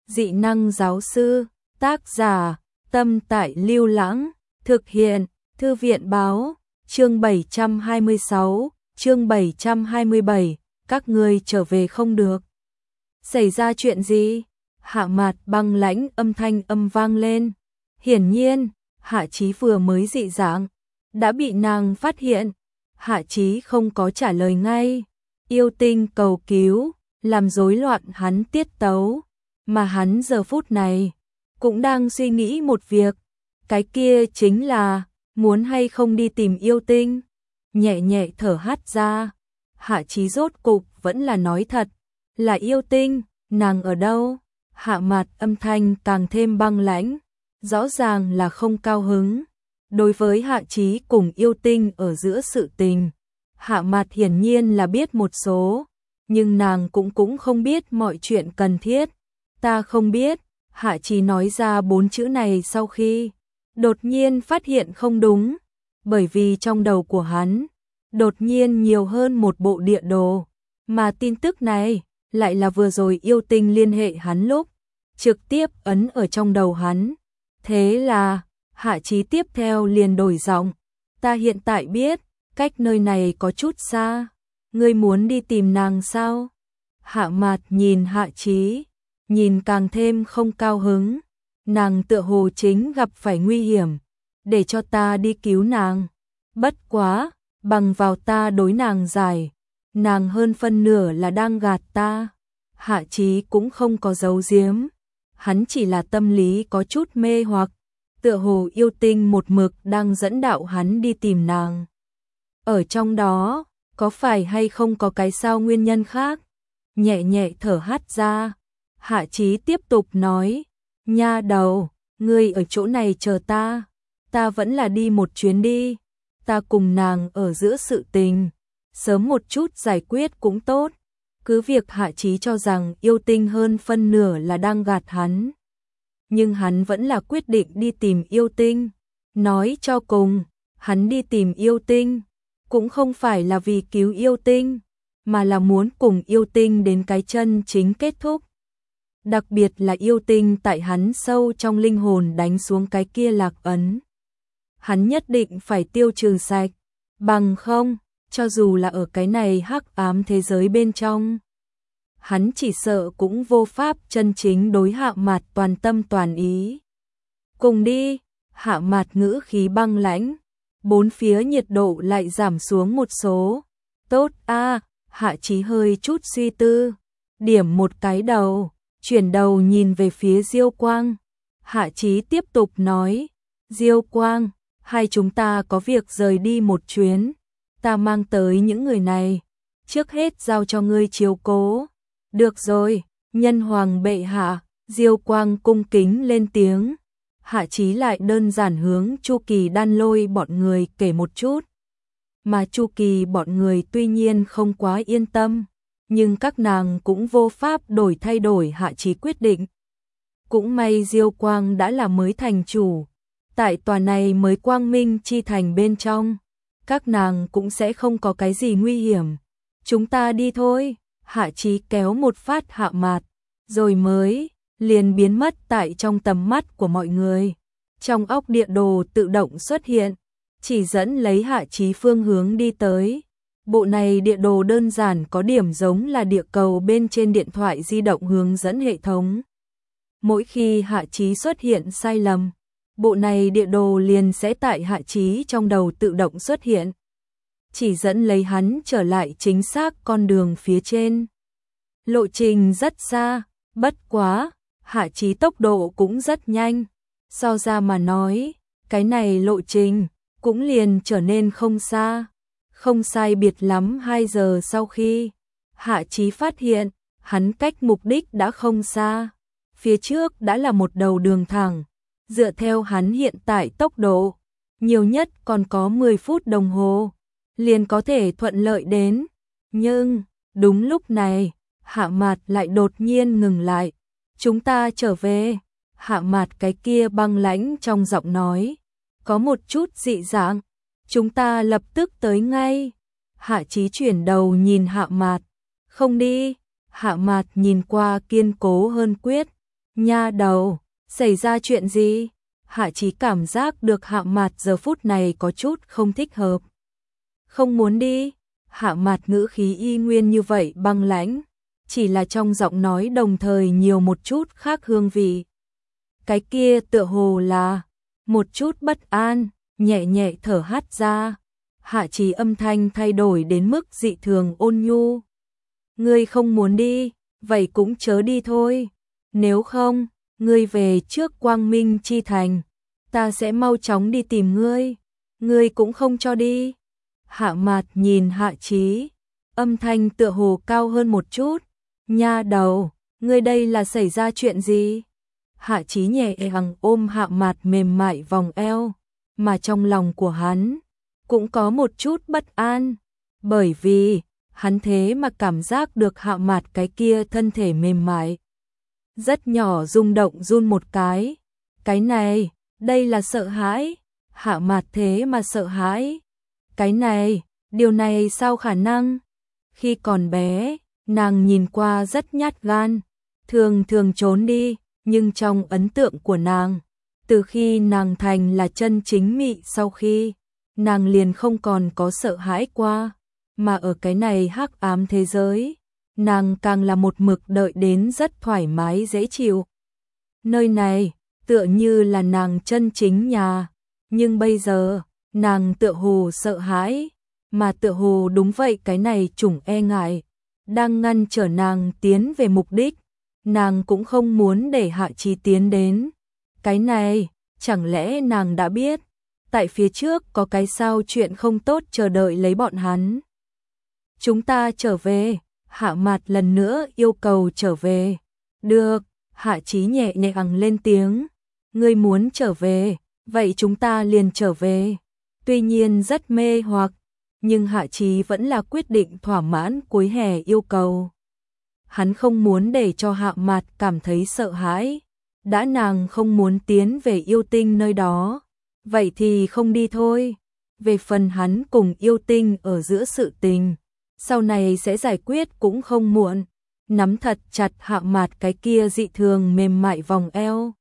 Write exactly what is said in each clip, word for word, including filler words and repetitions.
dị năng giáo sư, tác giả, Tâm Tại Lưu Lãng, thực hiện, Thư viện báo, chương bảy trăm hai mươi sáu, chương bảy trăm hai mươi bảy, các ngươi trở về không được. Xảy ra chuyện gì? Hạ Mạt băng lãnh âm thanh âm vang lên. Hiển nhiên, Hạ Chí vừa mới dị dạng, đã bị nàng phát hiện. Hạ Chí không có trả lời ngay. Yêu tinh cầu cứu, làm rối loạn hắn tiết tấu. Mà hắn giờ phút này, cũng đang suy nghĩ một việc. Cái kia chính là, muốn hay không đi tìm yêu tinh. Nhẹ nhẹ thở hắt ra. Hạ Chí rốt cục vẫn là nói thật. Là yêu tinh, nàng ở đâu? Hạ Mạt âm thanh càng thêm băng lãnh. Rõ ràng là không cao hứng. Đối với Hạ Chí cùng yêu tinh ở giữa sự tình, Hạ Mạt hiển nhiên là biết một số, nhưng nàng cũng cũng không biết mọi chuyện cần thiết. Ta không biết. Hạ Chí nói ra bốn chữ này sau khi đột nhiên phát hiện không đúng, bởi vì trong đầu của hắn đột nhiên nhiều hơn một bộ địa đồ, mà tin tức này lại là vừa rồi yêu tinh liên hệ hắn lúc trực tiếp ấn ở trong đầu hắn. Thế là Hạ Chí tiếp theo liền đổi giọng, ta hiện tại biết, cách nơi này có chút xa, ngươi muốn đi tìm nàng sao? Hạ Mạt nhìn Hạ Chí, nhìn càng thêm không cao hứng, nàng tựa hồ chính gặp phải nguy hiểm, để cho ta đi cứu nàng. Bất quá, bằng vào ta đối nàng giải, nàng hơn phân nửa là đang gạt ta. Hạ Chí cũng không có giấu giếm, hắn chỉ là tâm lý có chút mê hoặc, tựa hồ yêu tinh một mực đang dẫn đạo hắn đi tìm nàng. Ở trong đó, có phải hay không có cái sao nguyên nhân khác? Nhẹ nhẹ thở hắt ra, Hạ Chí tiếp tục nói, nha đầu, ngươi ở chỗ này chờ ta, ta vẫn là đi một chuyến đi, ta cùng nàng ở giữa sự tình, sớm một chút giải quyết cũng tốt. Cứ việc Hạ Chí cho rằng yêu tinh hơn phân nửa là đang gạt hắn, nhưng hắn vẫn là quyết định đi tìm yêu tinh. Nói cho cùng, hắn đi tìm yêu tinh cũng không phải là vì cứu yêu tinh, mà là muốn cùng yêu tinh đến cái chân chính kết thúc. Đặc biệt là yêu tinh tại hắn sâu trong linh hồn đánh xuống cái kia lạc ấn, hắn nhất định phải tiêu trừ sạch, bằng không, cho dù là ở cái này hắc ám thế giới bên trong, hắn chỉ sợ cũng vô pháp chân chính đối Hạ Mạt toàn tâm toàn ý. Cùng đi. Hạ Mạt ngữ khí băng lãnh, bốn phía nhiệt độ lại giảm xuống một số. Tốt a. Hạ Chí hơi chút suy tư, điểm một cái đầu, chuyển đầu nhìn về phía Diêu Quang. Hạ Chí tiếp tục nói, Diêu Quang, hai chúng ta có việc rời đi một chuyến, ta mang tới những người này, trước hết giao cho ngươi chiếu cố. Được rồi, nhân hoàng bệ hạ. Diêu Quang cung kính lên tiếng. Hạ Chí lại đơn giản hướng Chu Kỳ Đan Lôi bọn người kể một chút. Mà Chu Kỳ bọn người tuy nhiên không quá yên tâm, nhưng các nàng cũng vô pháp đổi thay đổi Hạ Chí quyết định. Cũng may Diêu Quang đã là mới thành chủ, tại tòa này mới quang minh chi thành bên trong, các nàng cũng sẽ không có cái gì nguy hiểm. Chúng ta đi thôi. Hạ Chí kéo một phát Hạ Mạt, rồi mới liền biến mất tại trong tầm mắt của mọi người. Trong óc địa đồ tự động xuất hiện, chỉ dẫn lấy Hạ Chí phương hướng đi tới. Bộ này địa đồ đơn giản có điểm giống là địa cầu bên trên điện thoại di động hướng dẫn hệ thống. Mỗi khi Hạ Chí xuất hiện sai lầm, bộ này địa đồ liền sẽ tại Hạ Chí trong đầu tự động xuất hiện, chỉ dẫn lấy hắn trở lại chính xác con đường phía trên. Lộ trình rất xa, bất quá, Hạ Chí tốc độ cũng rất nhanh. So ra mà nói, cái này lộ trình cũng liền trở nên không xa. Không sai biệt lắm hai giờ sau khi Hạ Chí phát hiện, hắn cách mục đích đã không xa. Phía trước đã là một đầu đường thẳng, dựa theo hắn hiện tại tốc độ, nhiều nhất còn có mười phút đồng hồ, liền có thể thuận lợi đến. Nhưng, đúng lúc này, Hạ Mạt lại đột nhiên ngừng lại. Chúng ta trở về. Hạ Mạt cái kia băng lãnh trong giọng nói có một chút dị dạng. Chúng ta lập tức tới ngay. Hạ Chí chuyển đầu nhìn Hạ Mạt. Không đi. Hạ Mạt nhìn qua kiên cố hơn quyết. Nha đầu, xảy ra chuyện gì? Hạ Chí cảm giác được Hạ Mạt giờ phút này có chút không thích hợp. Không muốn đi. Hạ Mạt ngữ khí y nguyên như vậy băng lãnh, chỉ là trong giọng nói đồng thời nhiều một chút khác hương vị. Cái kia tựa hồ là một chút bất an, nhẹ nhẹ thở hắt ra. Hạ Chí âm thanh thay đổi đến mức dị thường ôn nhu. Ngươi không muốn đi, vậy cũng chớ đi thôi. Nếu không, ngươi về trước Quang Minh Chi Thành, ta sẽ mau chóng đi tìm ngươi. Ngươi cũng không cho đi. Hạ Mạt nhìn Hạ Chí, âm thanh tựa hồ cao hơn một chút. Nha đầu, ngươi đây là xảy ra chuyện gì? Hạ Chí nhẹ nhàng ôm Hạ Mạt mềm mại vòng eo, mà trong lòng của hắn cũng có một chút bất an, bởi vì hắn thế mà cảm giác được Hạ Mạt cái kia thân thể mềm mại rất nhỏ rung động run một cái. Cái này, đây là sợ hãi. Hạ Mạt thế mà sợ hãi. Cái này, điều này sao khả năng? Khi còn bé, nàng nhìn qua rất nhát gan, thường thường trốn đi, nhưng trong ấn tượng của nàng, từ khi nàng thành là chân chính mị sau khi, nàng liền không còn có sợ hãi qua, mà ở cái này hắc ám thế giới, nàng càng là một mực đợi đến rất thoải mái dễ chịu. Nơi này, tựa như là nàng chân chính nhà, nhưng bây giờ, nàng tựa hồ sợ hãi, mà tựa hồ đúng vậy cái này chủng e ngại, đang ngăn trở nàng tiến về mục đích, nàng cũng không muốn để Hạ Chí tiến đến. Cái này, chẳng lẽ nàng đã biết, tại phía trước có cái sao chuyện không tốt chờ đợi lấy bọn hắn. Chúng ta trở về, Hạ Mạt lần nữa yêu cầu trở về. Được, Hạ Chí nhẹ nhàng lên tiếng, ngươi muốn trở về, vậy chúng ta liền trở về. Tuy nhiên rất mê hoặc, nhưng Hạ Chí vẫn là quyết định thỏa mãn cuối hè yêu cầu. Hắn không muốn để cho Hạ Mạt cảm thấy sợ hãi, đã nàng không muốn tiến về yêu tinh nơi đó, vậy thì không đi thôi. Về phần hắn cùng yêu tinh ở giữa sự tình, sau này sẽ giải quyết cũng không muộn. Nắm thật chặt Hạ Mạt cái kia dị thường mềm mại vòng eo.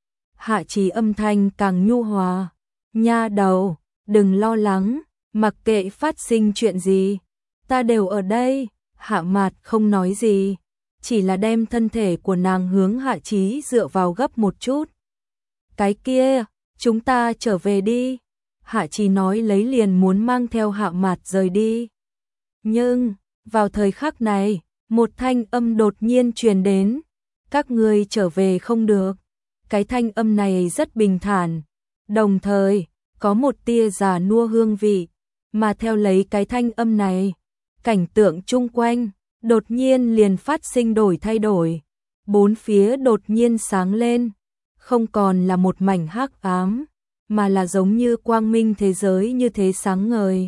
Hạ Chí âm thanh càng nhu hòa, nha đầu, đừng lo lắng, mặc kệ phát sinh chuyện gì, ta đều ở đây. Hạ Mạt không nói gì, chỉ là đem thân thể của nàng hướng Hạ Chí dựa vào gấp một chút. Cái kia, chúng ta trở về đi. Hạ Chí nói lấy liền muốn mang theo Hạ Mạt rời đi. Nhưng, vào thời khắc này, một thanh âm đột nhiên truyền đến. Các ngươi trở về không được. Cái thanh âm này rất bình thản, đồng thời, có một tia già nua hương vị, mà theo lấy cái thanh âm này, cảnh tượng chung quanh, đột nhiên liền phát sinh đổi thay đổi. Bốn phía đột nhiên sáng lên, không còn là một mảnh hắc ám, mà là giống như quang minh thế giới như thế sáng ngời.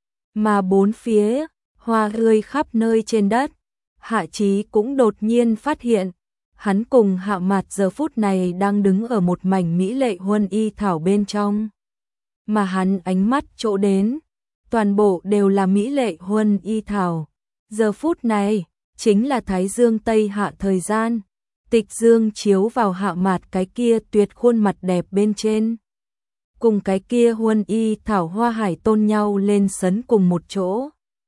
Mà bốn phía, hoa rơi khắp nơi trên đất. Hạ Chí cũng đột nhiên phát hiện, hắn cùng Hạ Mạt giờ phút này đang đứng ở một mảnh mỹ lệ huân y thảo bên trong. Mà hắn ánh mắt chỗ đến, toàn bộ đều là mỹ lệ huân y thảo. Giờ phút này, chính là Thái Dương Tây Hạ thời gian. Tịch dương chiếu vào Hạ Mạt cái kia tuyệt khuôn mặt đẹp bên trên. Cùng cái kia huân y thảo hoa hải tôn nhau lên sấn cùng một chỗ.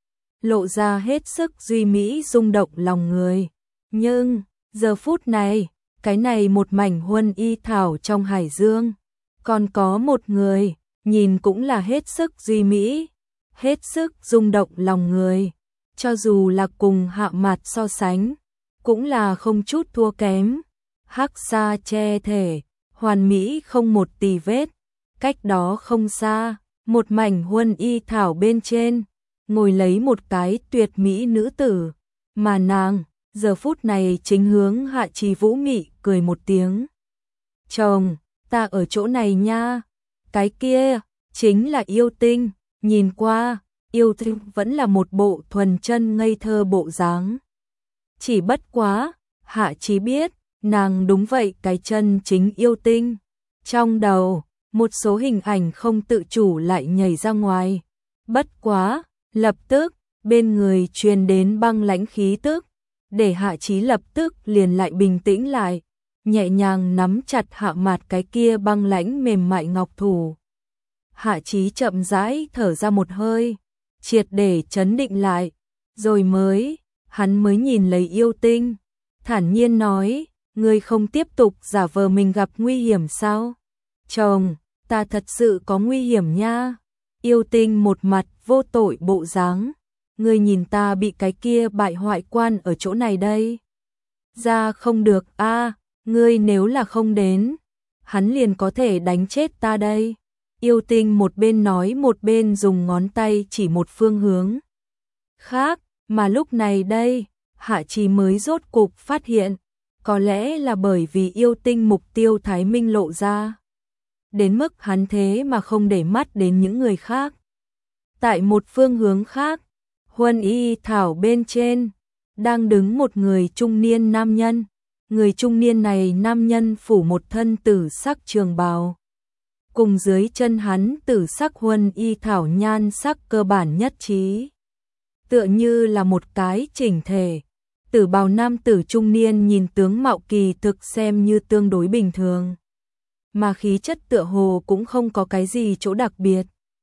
Lộ ra hết sức duy mỹ rung động lòng người. Nhưng, giờ phút này, cái này một mảnh huân y thảo trong hải dương, còn có một người, nhìn cũng là hết sức duy mỹ, hết sức rung động lòng người. Cho dù là cùng Hạ Mạt so sánh, cũng là không chút thua kém. Hắc sa che thể, hoàn mỹ không một tì vết. Cách đó không xa, một mảnh huân y thảo bên trên, ngồi lấy một cái tuyệt mỹ nữ tử, mà nàng giờ phút này chính hướng Hạ Chí vũ mị cười một tiếng. Chồng, ta ở chỗ này nha. Cái kia, chính là yêu tinh, nhìn qua, yêu tinh vẫn là một bộ thuần chân ngây thơ bộ dáng. Chỉ bất quá, Hạ Chí biết, nàng đúng vậy cái chân chính yêu tinh. Trong đầu, một số hình ảnh không tự chủ lại nhảy ra ngoài. Bất quá, lập tức, bên người truyền đến băng lãnh khí tức, để Hạ Chí lập tức liền lại bình tĩnh lại. nhẹ nhàng nắm chặt Hạ Mạt cái kia băng lãnh mềm mại ngọc thủ. Hạ Chí chậm rãi thở ra một hơi, triệt để chấn định lại, rồi mới, hắn mới nhìn lấy Yêu Tinh, thản nhiên nói, ngươi không tiếp tục giả vờ mình gặp nguy hiểm sao? Chồng, ta thật sự có nguy hiểm nha. Yêu Tinh một mặt vô tội bộ dáng, ngươi nhìn ta bị cái kia bại hoại quan ở chỗ này đây. Ra không được a, ngươi nếu là không đến, hắn liền có thể đánh chết ta đây. Yêu Tinh một bên nói một bên dùng ngón tay chỉ một phương hướng khác, mà lúc này đây, Hạ Chí mới rốt cục phát hiện, có lẽ là bởi vì Yêu Tinh mục tiêu Thái Minh lộ ra, đến mức hắn thế mà không để mắt đến những người khác. Tại một phương hướng khác, Huân Y Thảo bên trên, đang đứng một người trung niên nam nhân. Người trung niên này nam nhân phủ một thân tử sắc trường bào, cùng dưới chân hắn tử sắc Huân Y Thảo nhan sắc cơ bản nhất trí, tựa như là một cái chỉnh thể. Tử bào nam tử trung niên nhìn tướng mạo kỳ thực xem như tương đối bình thường, mà khí chất tựa hồ cũng không có cái gì chỗ đặc biệt.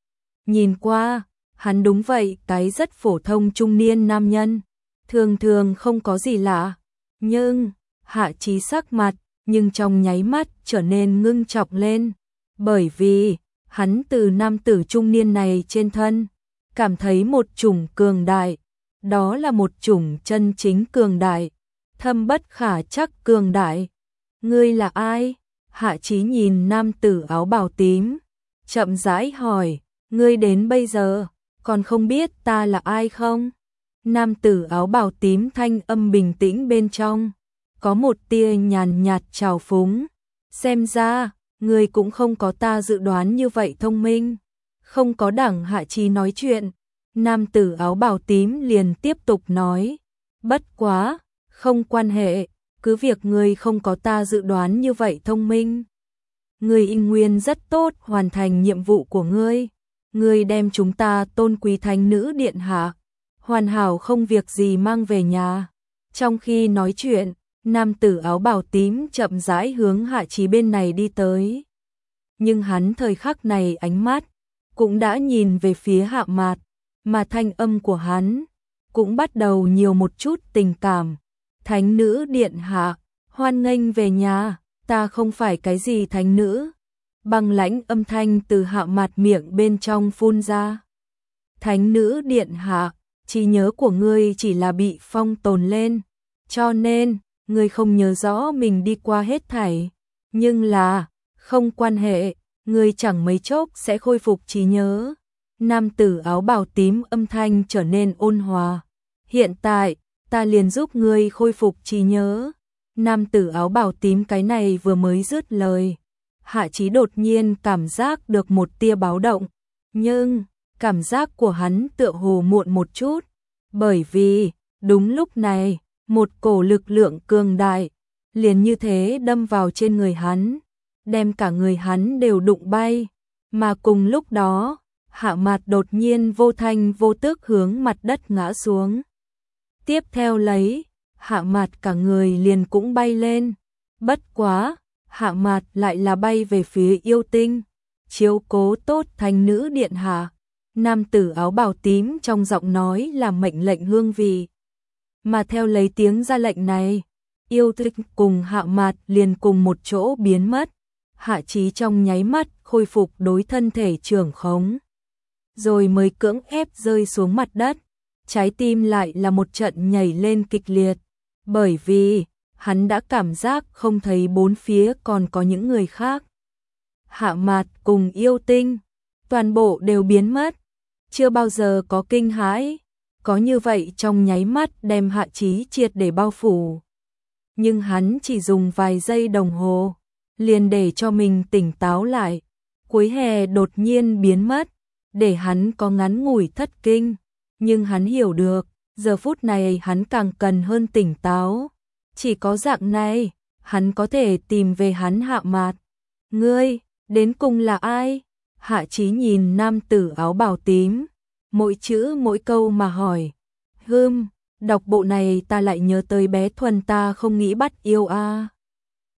Nhìn qua, hắn đúng vậy, cái rất phổ thông trung niên nam nhân, thường thường không có gì lạ, nhưng Hạ Chí sắc mặt, nhưng trong nháy mắt trở nên ngưng trọng lên, bởi vì hắn từ nam tử trung niên này trên thân cảm thấy một chủng cường đại, đó là một chủng chân chính cường đại, thâm bất khả trắc cường đại. Ngươi là ai? Hạ Chí nhìn nam tử áo bào tím, chậm rãi hỏi, ngươi đến bây giờ còn không biết ta là ai không? Nam tử áo bào tím thanh âm bình tĩnh bên trong có một tia nhàn nhạt trào phúng, xem ra ngươi cũng không có ta dự đoán như vậy thông minh. Không có đẳng Hạ Chí nói chuyện, nam tử áo bào tím liền tiếp tục nói, bất quá, không quan hệ, cứ việc ngươi không có ta dự đoán như vậy thông minh. Ngươi y nguyên rất tốt hoàn thành nhiệm vụ của ngươi, ngươi đem chúng ta tôn quý thánh nữ điện hạ, hoàn hảo không việc gì mang về nhà. Trong khi nói chuyện, nam tử áo bào tím chậm rãi hướng Hạ Chí bên này đi tới. Nhưng hắn thời khắc này ánh mắt cũng đã nhìn về phía Hạ Mạt, mà thanh âm của hắn cũng bắt đầu nhiều một chút tình cảm. Thánh nữ điện hạ, hoan nghênh về nhà, ta không phải cái gì thánh nữ. Băng lãnh âm thanh từ Hạ Mạt miệng bên trong phun ra. Thánh nữ điện hạ, trí nhớ của ngươi chỉ là bị phong tồn lên, cho nên ngươi không nhớ rõ mình đi qua hết thảy, nhưng là không quan hệ, ngươi chẳng mấy chốc sẽ khôi phục trí nhớ. Nam tử áo bào tím âm thanh trở nên ôn hòa. Hiện tại, ta liền giúp ngươi khôi phục trí nhớ. Nam tử áo bào tím cái này vừa mới dứt lời, Hạ Chí đột nhiên cảm giác được một tia báo động, nhưng cảm giác của hắn tựa hồ muộn một chút, bởi vì đúng lúc này, một cổ lực lượng cường đại liền như thế đâm vào trên người hắn, đem cả người hắn đều đụng bay, mà cùng lúc đó, Hạ Mạt đột nhiên vô thanh vô tức hướng mặt đất ngã xuống. Tiếp theo lấy, Hạ Mạt cả người liền cũng bay lên, bất quá, Hạ Mạt lại là bay về phía Yêu Tinh, chiếu cố tốt thánh nữ điện hạ. Nam tử áo bào tím trong giọng nói là mệnh lệnh hương vị. Mà theo lấy tiếng ra lệnh này, Yêu Tinh cùng Hạ Mạt liền cùng một chỗ biến mất. Hạ Chí trong nháy mắt khôi phục đối thân thể trưởng khống, rồi mới cưỡng ép rơi xuống mặt đất. Trái tim lại là một trận nhảy lên kịch liệt, bởi vì hắn đã cảm giác không thấy bốn phía còn có những người khác. Hạ Mạt cùng Yêu Tinh, toàn bộ đều biến mất, chưa bao giờ có kinh hãi, có như vậy trong nháy mắt đem Hạ Chí triệt để bao phủ. Nhưng hắn chỉ dùng vài giây đồng hồ, liền để cho mình tỉnh táo lại. Cuối hè đột nhiên biến mất, để hắn có ngắn ngủi thất kinh, nhưng hắn hiểu được, giờ phút này hắn càng cần hơn tỉnh táo. Chỉ có dạng này, hắn có thể tìm về hắn Hạ Mạt. Ngươi, đến cùng là ai? Hạ Chí nhìn nam tử áo bào tím, mỗi chữ mỗi câu mà hỏi. Hừm, đọc bộ này ta lại nhớ tới bé Thuần ta không nghĩ bắt yêu a. À.